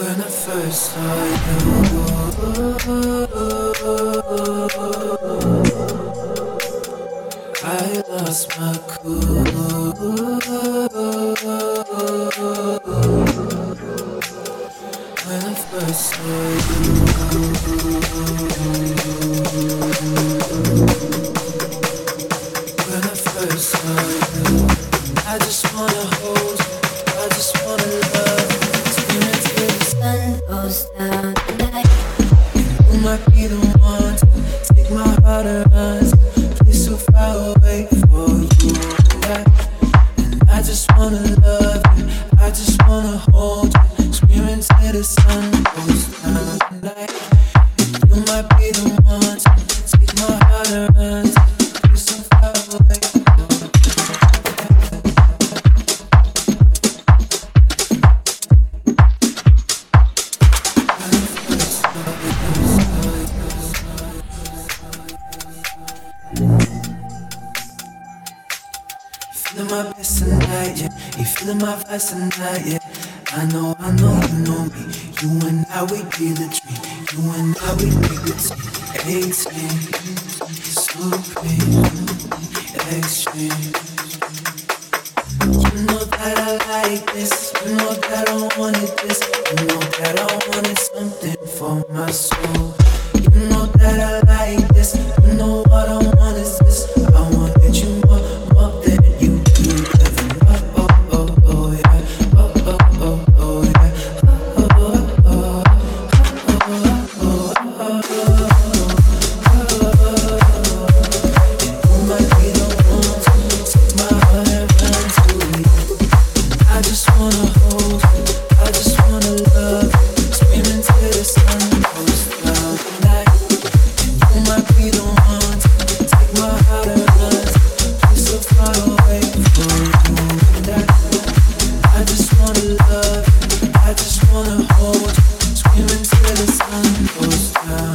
When I first saw you, I lost my cool. When I first saw you, when I first saw you, I just wanna hold you, I just wanna love you, screaming till the sun goes down tonight. You might be the one to take my heart and run to a place so far away for you tonight. And I just wanna love you, I just wanna hold you, screaming till the sun goes down tonight. You might be the one to take my heart and run to a place so far away. Feeling my best tonight, yeah. You feeling my vibes tonight, yeah. I know you know me. You and I, we be the dream. You and I, we make the team. 18, supreme, extreme. You know that I like this. You know that I wanted this. You know that I wanted something for my soul. You know that I like this. You know what I want is this. I wanted you more than you do ever. Oh, oh, oh, yeah. Oh, oh, oh, oh, yeah. Oh, oh, oh, oh, oh, oh, you might be the one to take my heart and run to you. I just wanna hold you, I just wanna love you, screaming till the sun goes down tonight. You might be the one to take my heart and run to a place so far away for you tonight. I just wanna love you, I just wanna hold you, screaming till the sun goes down.